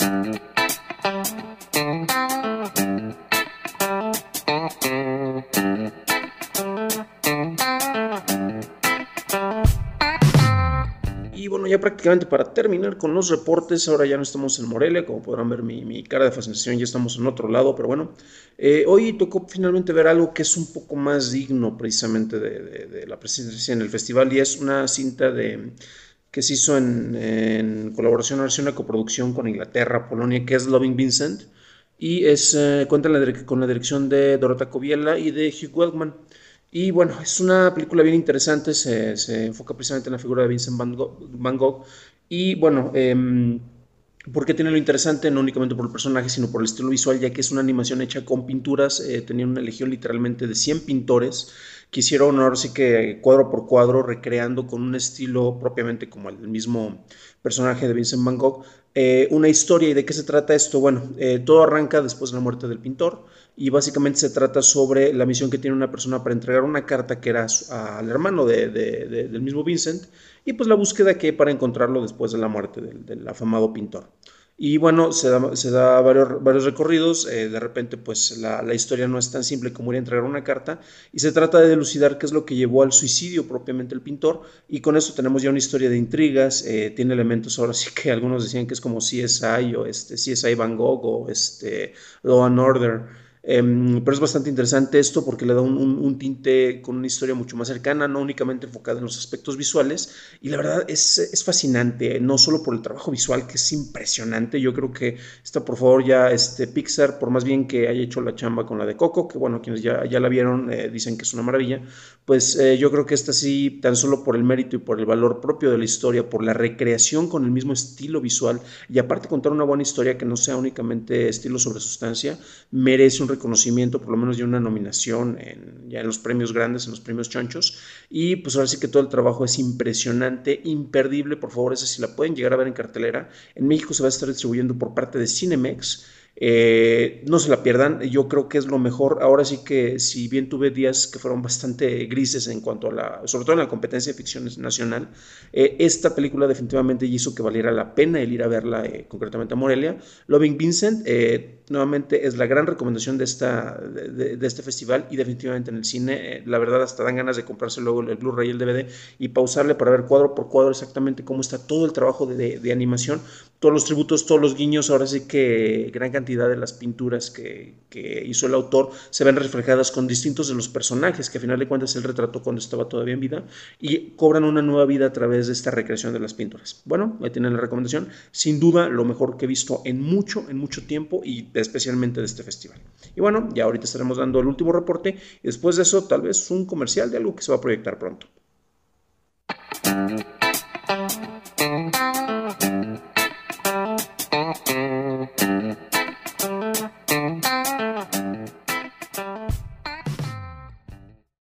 Y bueno, ya prácticamente para terminar con los reportes, ahora ya no estamos en Morelia, como podrán ver mi cara de fascinación, ya estamos en otro lado, pero bueno, hoy tocó finalmente ver algo que es un poco más digno precisamente de la presencia en el festival, y es una cinta que se hizo en colaboración, ahora sí, una coproducción con Inglaterra, Polonia, que es Loving Vincent, y cuenta con la dirección de Dorota Coviela y de Hugh Weltman. Y bueno, es una película bien interesante, se enfoca precisamente en la figura de Vincent Van Gogh. Y bueno, ¿por qué tiene lo interesante? No únicamente por el personaje, sino por el estilo visual, ya que es una animación hecha con pinturas. Tenían una legión literalmente de 100 pintores que hicieron ahora sí que cuadro por cuadro, recreando con un estilo propiamente como el mismo personaje de Vincent Van Gogh, una historia. ¿Y de qué se trata esto? Bueno, todo arranca después de la muerte del pintor, y básicamente se trata sobre la misión que tiene una persona para entregar una carta que era al hermano del mismo Vincent, y pues la búsqueda que hay para encontrarlo después de la muerte del afamado pintor. Y bueno, se da varios recorridos. De repente pues la historia no es tan simple como ir a entregar una carta, y se trata de dilucidar qué es lo que llevó al suicidio propiamente el pintor, y con eso tenemos ya una historia de intrigas. Tiene elementos, ahora sí que algunos decían que es como CSI o CSI Van Gogh o Law and Order. Pero es bastante interesante esto porque le da un tinte con una historia mucho más cercana, no únicamente enfocada en los aspectos visuales. Y la verdad es fascinante, no solo por el trabajo visual, que es impresionante. Yo creo que está, por favor, ya Pixar, por más bien que haya hecho la chamba con la de Coco, que bueno, quienes ya la vieron dicen que es una maravilla. Pues yo creo que esta sí, tan solo por el mérito y por el valor propio de la historia, por la recreación con el mismo estilo visual, y aparte contar una buena historia que no sea únicamente estilo sobre sustancia, merece un reconocimiento, por lo menos de una nominación ya en los premios grandes, en los premios chonchos. Y pues ahora sí que todo el trabajo es impresionante, imperdible. Por favor, esa si la pueden llegar a ver en cartelera. En México se va a estar distribuyendo por parte de Cinemex. No se la pierdan, yo creo que es lo mejor. Ahora sí que, si bien tuve días que fueron bastante grises en cuanto a sobre todo en la competencia de ficción nacional, esta película definitivamente hizo que valiera la pena el ir a verla, concretamente a Morelia. Loving Vincent, nuevamente, es la gran recomendación de este festival, y definitivamente en el cine, la verdad, hasta dan ganas de comprarse luego el Blu-ray y el DVD y pausarle para ver cuadro por cuadro exactamente cómo está todo el trabajo de animación, todos los tributos, todos los guiños. Ahora sí que gran cantidad de las pinturas que hizo el autor se ven reflejadas con distintos de los personajes que a final de cuentas él retrató cuando estaba todavía en vida, y cobran una nueva vida a través de esta recreación de las pinturas. Bueno, ahí tienen la recomendación, sin duda lo mejor que he visto en mucho tiempo, y especialmente de este festival. Y bueno, ya ahorita estaremos dando el último reporte, y después de eso tal vez un comercial de algo que se va a proyectar pronto.